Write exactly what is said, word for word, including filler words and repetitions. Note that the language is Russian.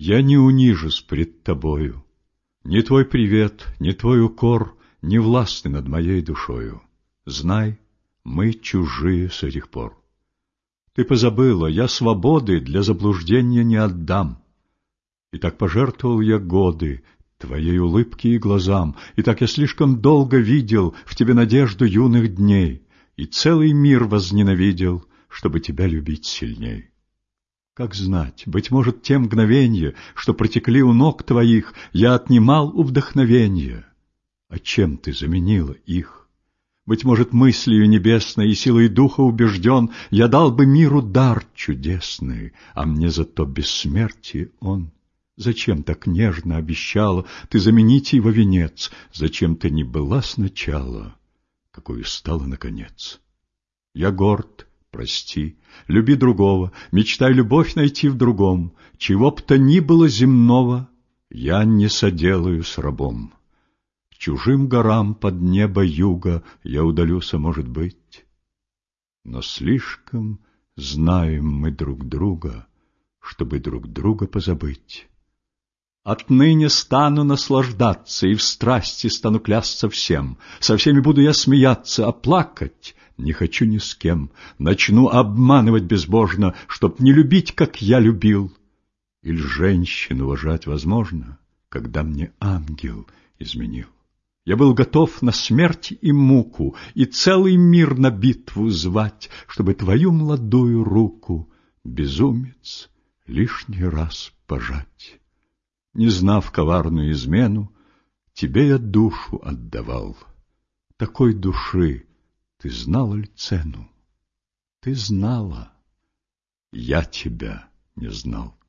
Я не унижусь пред тобою, ни твой привет, ни твой укор не властны над моей душою. Знай, мы чужие с этих пор. Ты позабыла, я свободы для заблуждения не отдам. И так пожертвовал я годы твоей улыбке и глазам, и так я слишком долго видел в тебе надежду юных дней, и целый мир возненавидел, чтобы тебя любить сильней. Как знать, быть может, те мгновенья, что протекли у ног твоих, я отнимал у вдохновенья. А чем ты заменила их? Быть может, мыслью небесной и силой духа убежден, я дал бы миру дар чудесный, а мне зато бессмертие он. Зачем так нежно обещала ты заменить его венец? Зачем ты не была сначала, какой стала наконец? Я горд, прости, люби другого, мечтай любовь найти в другом. Чего б то ни было земного, я не соделаю с рабом. К чужим горам под небо юга я удалюся, может быть. Но слишком знаем мы друг друга, чтобы друг друга позабыть. Отныне стану наслаждаться и в страсти стану клясться всем. Со всеми буду я смеяться, а плакать не хочу ни с кем. Начну обманывать безбожно, чтоб не любить, как я любил. Или женщин уважать возможно, когда мне ангел изменил. Я был готов на смерть и муку и целый мир на битву звать, чтобы твою молодую руку, безумец, лишний раз пожать. Не знав коварную измену, тебе я душу отдавал. Такой души ты знала ли цену? Ты знала, я тебя не знал.